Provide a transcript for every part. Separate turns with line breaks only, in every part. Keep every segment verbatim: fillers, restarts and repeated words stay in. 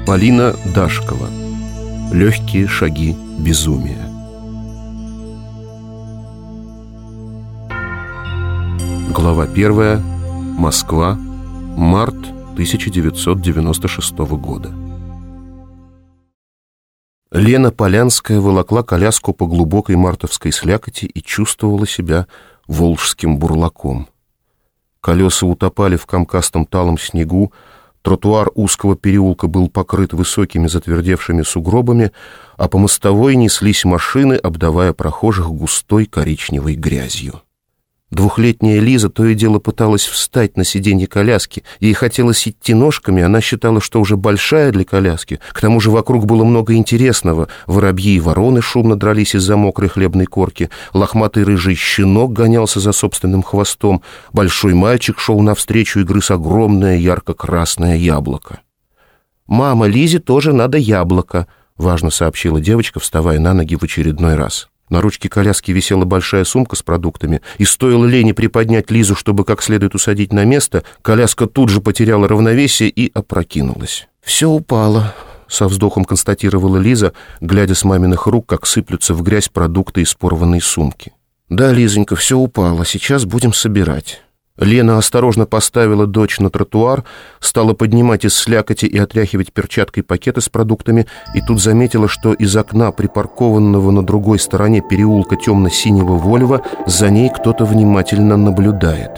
Полина Дашкова. Легкие шаги безумия. Глава первая. Москва. Март тысяча девятьсот девяносто шестого года. Лена Полянская волокла коляску по глубокой мартовской слякоти и чувствовала себя волжским бурлаком. Колеса утопали в комкастом талом снегу, тротуар узкого переулка был покрыт высокими затвердевшими сугробами, а по мостовой неслись машины, обдавая прохожих густой коричневой грязью. Двухлетняя Лиза то и дело пыталась встать на сиденье коляски. Ей хотелось идти ножками, она считала, что уже большая для коляски. К тому же вокруг было много интересного. Воробьи и вороны шумно дрались из-за мокрой хлебной корки. Лохматый рыжий щенок гонялся за собственным хвостом. Большой мальчик шел навстречу и грыз огромное ярко-красное яблоко. «Мама, Лизе тоже надо яблоко», — важно сообщила девочка, вставая на ноги в очередной раз. На ручке коляски висела большая сумка с продуктами, и стоило Лене приподнять Лизу, чтобы как следует усадить на место, коляска тут же потеряла равновесие и опрокинулась. «Все упало», — со вздохом констатировала Лиза, глядя с маминых рук, как сыплются в грязь продукты из порванной сумки. «Да, Лизонька, все упало, сейчас будем собирать». Лена осторожно поставила дочь на тротуар, стала поднимать из слякоти и отряхивать перчаткой пакеты с продуктами, и тут заметила, что из окна припаркованного на другой стороне переулка темно-синего Вольво за ней кто-то внимательно наблюдает.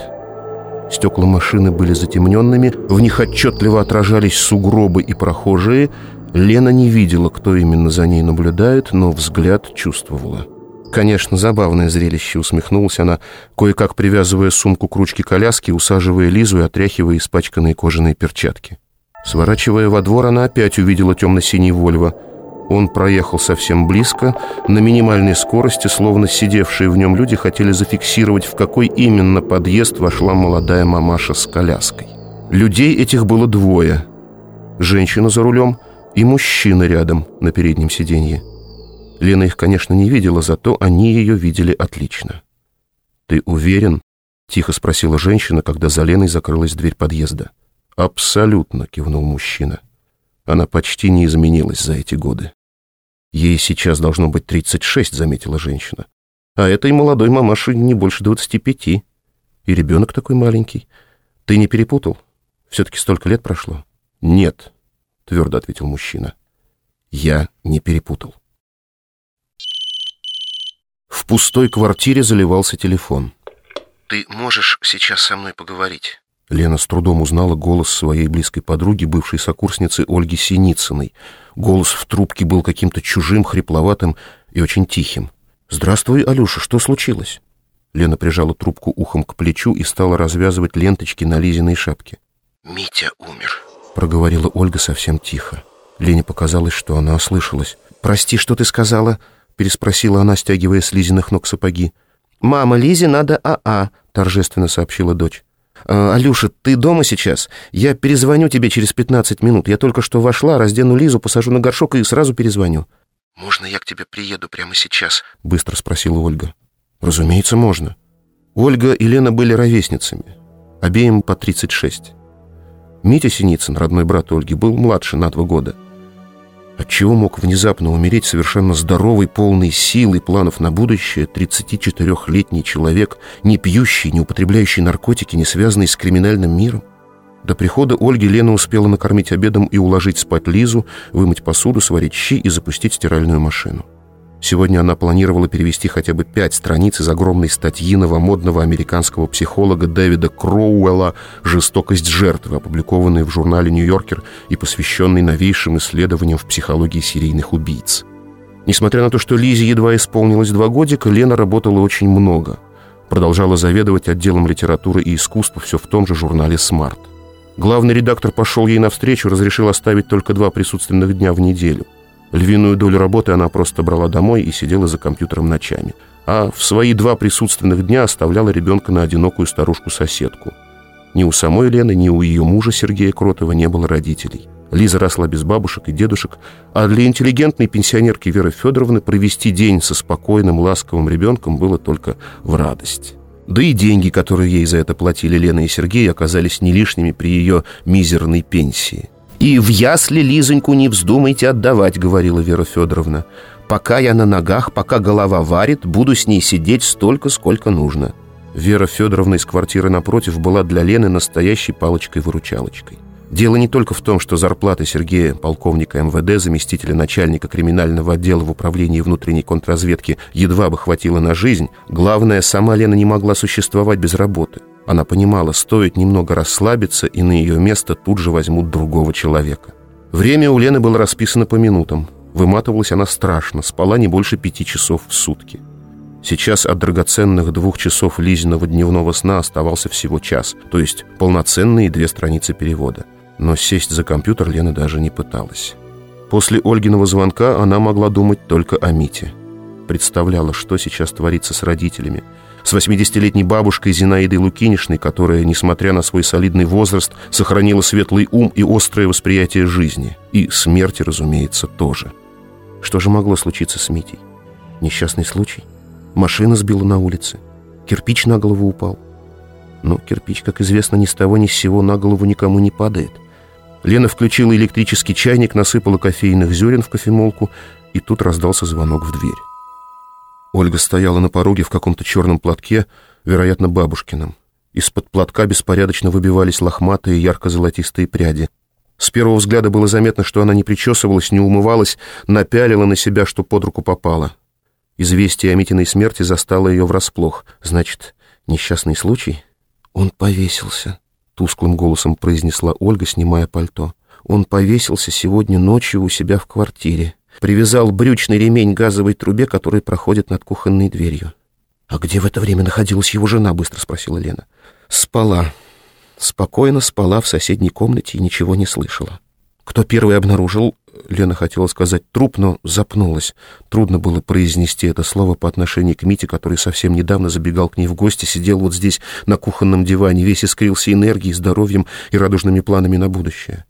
Стекла машины были затемненными, в них отчетливо отражались сугробы и прохожие. Лена не видела, кто именно за ней наблюдает, но взгляд чувствовала. «Конечно, забавное зрелище», — усмехнулась она, кое-как привязывая сумку к ручке коляски, усаживая Лизу и отряхивая испачканные кожаные перчатки. Сворачивая во двор, она опять увидела темно-синий Вольво. Он проехал совсем близко, на минимальной скорости, словно сидевшие в нем люди хотели зафиксировать, в какой именно подъезд вошла молодая мамаша с коляской. Людей этих было двое. Женщина за рулем и мужчина рядом на переднем сиденье. Лена их, конечно, не видела, зато они ее видели отлично. «Ты уверен?» — тихо спросила женщина, когда за Леной закрылась дверь подъезда. «Абсолютно», — кивнул мужчина. «Она почти не изменилась за эти годы». «Ей сейчас должно быть тридцать шесть», — заметила женщина. «А этой молодой мамаше не больше двадцати пяти. И ребенок такой маленький. Ты не перепутал? Все-таки столько лет прошло». «Нет», — твердо ответил мужчина. «Я не перепутал». В пустой квартире заливался телефон. «Ты можешь сейчас со мной поговорить?» Лена с трудом узнала голос своей близкой подруги, бывшей сокурсницы Ольги Синицыной. Голос в трубке был каким-то чужим, хрипловатым и очень тихим. «Здравствуй, Алюша, что случилось?» Лена прижала трубку ухом к плечу и стала развязывать ленточки на Лизиной шапке. «Митя умер», — проговорила Ольга совсем тихо. Лене показалось, что она ослышалась. «Прости, что ты сказала?» — переспросила она, стягивая с Лизиных ног сапоги. «Мама, Лизе надо АА», — торжественно сообщила дочь. «А, «Алюша, ты дома сейчас? Я перезвоню тебе через пятнадцать минут. Я только что вошла, раздену Лизу, посажу на горшок и сразу перезвоню». «Можно я к тебе приеду прямо сейчас?» — быстро спросила Ольга. «Разумеется, можно». Ольга и Лена были ровесницами, обеим по тридцать шесть. Митя Синицын, родной брат Ольги, был младше на два года. Отчего мог внезапно умереть совершенно здоровый, полный сил и планов на будущее тридцатичетырехлетний человек, не пьющий, не употребляющий наркотики, не связанный с криминальным миром? До прихода Ольги Лена успела накормить обедом и уложить спать Лизу, вымыть посуду, сварить щи и запустить стиральную машину. Сегодня она планировала перевести хотя бы пять страниц из огромной статьи новомодного американского психолога Дэвида Кроуэлла «Жестокость жертвы», опубликованной в журнале «Нью-Йоркер» и посвященной новейшим исследованиям в психологии серийных убийц. Несмотря на то, что Лизе едва исполнилось два годика, Лена работала очень много. Продолжала заведовать отделом литературы и искусства все в том же журнале «Смарт». Главный редактор пошел ей навстречу, разрешил оставить только два присутственных дня в неделю. Львиную долю работы она просто брала домой и сидела за компьютером ночами. А в свои два присутственных дня оставляла ребенка на одинокую старушку-соседку. Ни у самой Лены, ни у ее мужа Сергея Кротова не было родителей. Лиза росла без бабушек и дедушек, а для интеллигентной пенсионерки Веры Федоровны провести день со спокойным, ласковым ребенком было только в радость. Да и деньги, которые ей за это платили Лена и Сергей, оказались не лишними при ее мизерной пенсии. «И в ясли Лизоньку не вздумайте отдавать», — говорила Вера Федоровна. «Пока я на ногах, пока голова варит, буду с ней сидеть столько, сколько нужно». Вера Федоровна из квартиры напротив была для Лены настоящей палочкой-выручалочкой. Дело не только в том, что зарплата Сергея, полковника эм вэ дэ, заместителя начальника криминального отдела в управлении внутренней контрразведки, едва бы хватило на жизнь. Главное, сама Лена не могла существовать без работы. Она понимала, стоит немного расслабиться, и на ее место тут же возьмут другого человека. Время у Лены было расписано по минутам. Выматывалась она страшно, спала не больше пяти часов в сутки. Сейчас от драгоценных двух часов Лизиного дневного сна оставался всего час, то есть полноценные две страницы перевода. Но сесть за компьютер Лена даже не пыталась. После Ольгиного звонка она могла думать только о Мите. Представляла, что сейчас творится с родителями, с восьмидесятилетней бабушкой Зинаидой Лукинишной, которая, несмотря на свой солидный возраст, сохранила светлый ум и острое восприятие жизни. И смерти, разумеется, тоже. Что же могло случиться с Митей? Несчастный случай? Машина сбила на улице? Кирпич на голову упал? Но кирпич, как известно, ни с того ни с сего на голову никому не падает. Лена включила электрический чайник, насыпала кофейных зерен в кофемолку, и тут раздался звонок в дверь. Ольга стояла на пороге в каком-то черном платке, вероятно, бабушкином. Из-под платка беспорядочно выбивались лохматые ярко-золотистые пряди. С первого взгляда было заметно, что она не причесывалась, не умывалась, напялила на себя, что под руку попало. Известие о Митиной смерти застало ее врасплох. Значит, несчастный случай? «Он повесился», — тусклым голосом произнесла Ольга, снимая пальто. «Он повесился сегодня ночью у себя в квартире. Привязал брючный ремень к газовой трубе, который проходит над кухонной дверью». «А где в это время находилась его жена?» — быстро спросила Лена. «Спала. Спокойно спала в соседней комнате и ничего не слышала». «Кто первый обнаружил?» — Лена хотела сказать труп, но запнулась. Трудно было произнести это слово по отношению к Мите, который совсем недавно забегал к ней в гости, сидел вот здесь на кухонном диване, весь искрился энергией, здоровьем и радужными планами на будущее.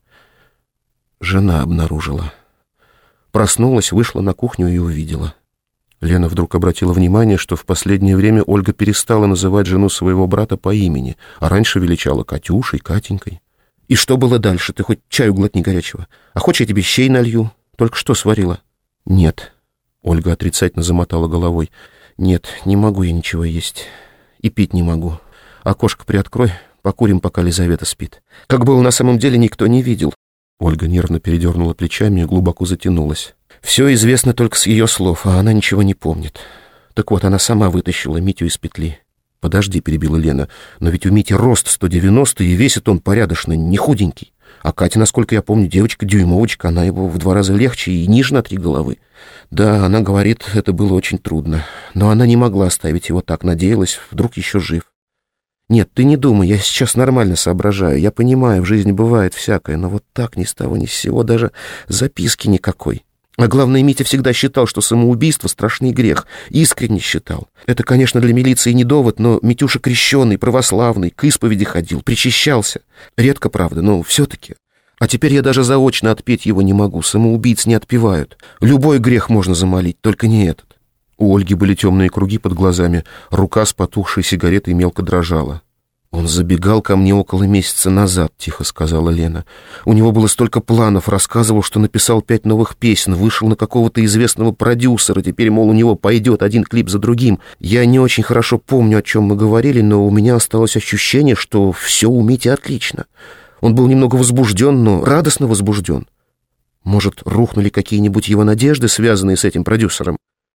Жена обнаружила. Проснулась, вышла на кухню и увидела. Лена вдруг обратила внимание, что в последнее время Ольга перестала называть жену своего брата по имени, а раньше величала Катюшей, Катенькой. «И что было дальше? Ты хоть чаю глотни горячего. А хочешь, я тебе щей налью? Только что сварила?» «Нет». Ольга отрицательно замотала головой. «Нет, не могу я ничего есть. И пить не могу. Окошко приоткрой, покурим, пока Лизавета спит. Как было на самом деле, никто не видел». Ольга нервно передернула плечами и глубоко затянулась. «Все известно только с ее слов, а она ничего не помнит. Так вот, она сама вытащила Митю из петли». «Подожди», — перебила Лена, — «но ведь у Мити рост сто девяносто, и весит он порядочно, не худенький. А Катя, насколько я помню, девочка-дюймовочка, она его в два раза легче и ниже на три головы. Да, она говорит, это было очень трудно, но она не могла оставить его так, надеялась, вдруг еще жив. Нет, ты не думай, я сейчас нормально соображаю, я понимаю, в жизни бывает всякое, но вот так ни с того ни с сего, даже записки никакой». А главное, Митя всегда считал, что самоубийство — страшный грех. Искренне считал. Это, конечно, для милиции не довод, но Митюша крещеный, православный, к исповеди ходил, причащался. Редко, правда, но все-таки. А теперь я даже заочно отпеть его не могу. Самоубийц не отпевают. Любой грех можно замолить, только не этот. У Ольги были темные круги под глазами. Рука с потухшей сигаретой мелко дрожала. «Он забегал ко мне около месяца назад», — тихо сказала Лена. «У него было столько планов, рассказывал, что написал пять новых песен, вышел на какого-то известного продюсера, теперь, мол, у него пойдет один клип за другим. Я не очень хорошо помню, о чем мы говорили, но у меня осталось ощущение, что все у Мити отлично. Он был немного возбужден, но радостно возбужден. Может, рухнули какие-нибудь его надежды, связанные с этим продюсером?»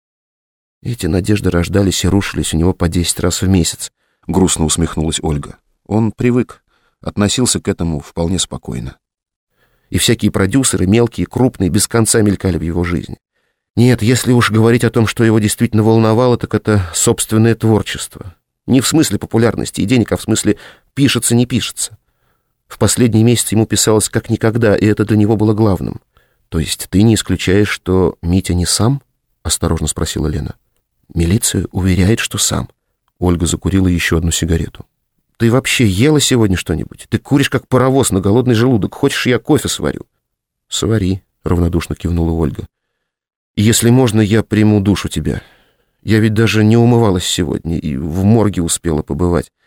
Эти надежды рождались и рушились у него по десять раз в месяц. Грустно усмехнулась Ольга. Он привык, относился к этому вполне спокойно. И всякие продюсеры, мелкие, крупные, без конца мелькали в его жизни. Нет, если уж говорить о том, что его действительно волновало, так это собственное творчество. Не в смысле популярности и денег, а в смысле пишется, не пишется. В последние месяцы ему писалось как никогда, и это для него было главным. «То есть ты не исключаешь, что Митя не сам?» — осторожно спросила Лена. «Милиция уверяет, что сам». Ольга закурила еще одну сигарету. «Ты вообще ела сегодня что-нибудь? Ты куришь, как паровоз на голодный желудок. Хочешь, я кофе сварю?» «Свари», — равнодушно кивнула Ольга. «Если можно, я приму душ у тебя. Я ведь даже не умывалась сегодня и в морге успела побывать.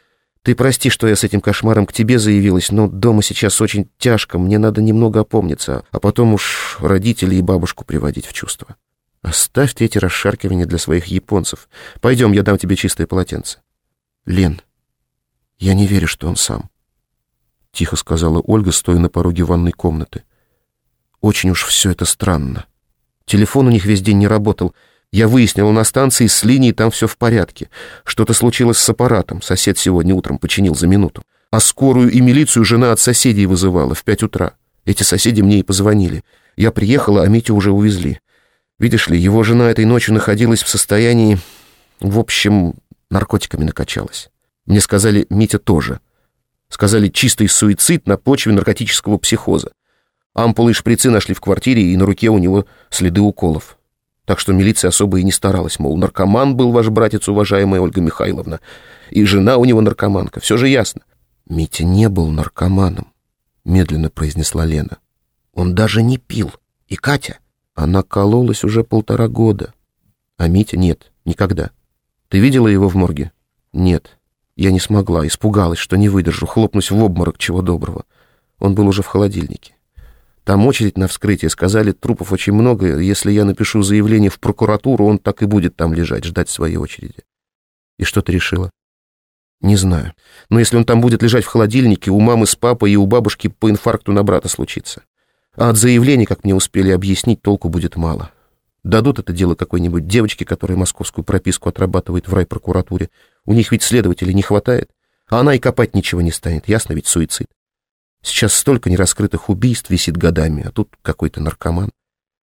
Ты прости, что я с этим кошмаром к тебе заявилась, но дома сейчас очень тяжко, мне надо немного опомниться, а потом уж родителей и бабушку приводить в чувство. Оставьте эти расшаркивания для своих японцев. Пойдем, я дам тебе чистое полотенце. Лен, я не верю, что он сам. Тихо сказала Ольга, стоя на пороге ванной комнаты. Очень уж все это странно. Телефон у них весь день не работал. Я выяснила на станции, с линией там все в порядке. Что-то случилось с аппаратом. Сосед сегодня утром починил за минуту. А скорую и милицию жена от соседей вызывала в пять утра. Эти соседи мне и позвонили. Я приехала, а Митю уже увезли. Видишь ли, его жена этой ночью находилась в состоянии... В общем, наркотиками накачалась. Мне сказали, Митя тоже. Сказали, чистый суицид на почве наркотического психоза. Ампулы и шприцы нашли в квартире, и на руке у него следы уколов. Так что милиция особо и не старалась, мол, наркоман был ваш братец, уважаемая Ольга Михайловна, и жена у него наркоманка, все же ясно. Митя не был наркоманом, медленно произнесла Лена. Он даже не пил. И Катя, она кололась уже полтора года. А Митя нет, никогда. Ты видела его в морге? Нет. Я не смогла, испугалась, что не выдержу, хлопнусь в обморок, чего доброго. Он был уже в холодильнике. Там очередь на вскрытие, сказали, трупов очень много, если я напишу заявление в прокуратуру, он так и будет там лежать, ждать своей очереди. И что ты решила? Не знаю. Но если он там будет лежать в холодильнике, у мамы с папой и у бабушки по инфаркту на брата случится. А от заявления, как мне успели объяснить, толку будет мало. Дадут это дело какой-нибудь девочке, которая московскую прописку отрабатывает в райпрокуратуре. У них ведь следователей не хватает. А она и копать ничего не станет, ясно ведь суицид. Сейчас столько нераскрытых убийств висит годами, а тут какой-то наркоман.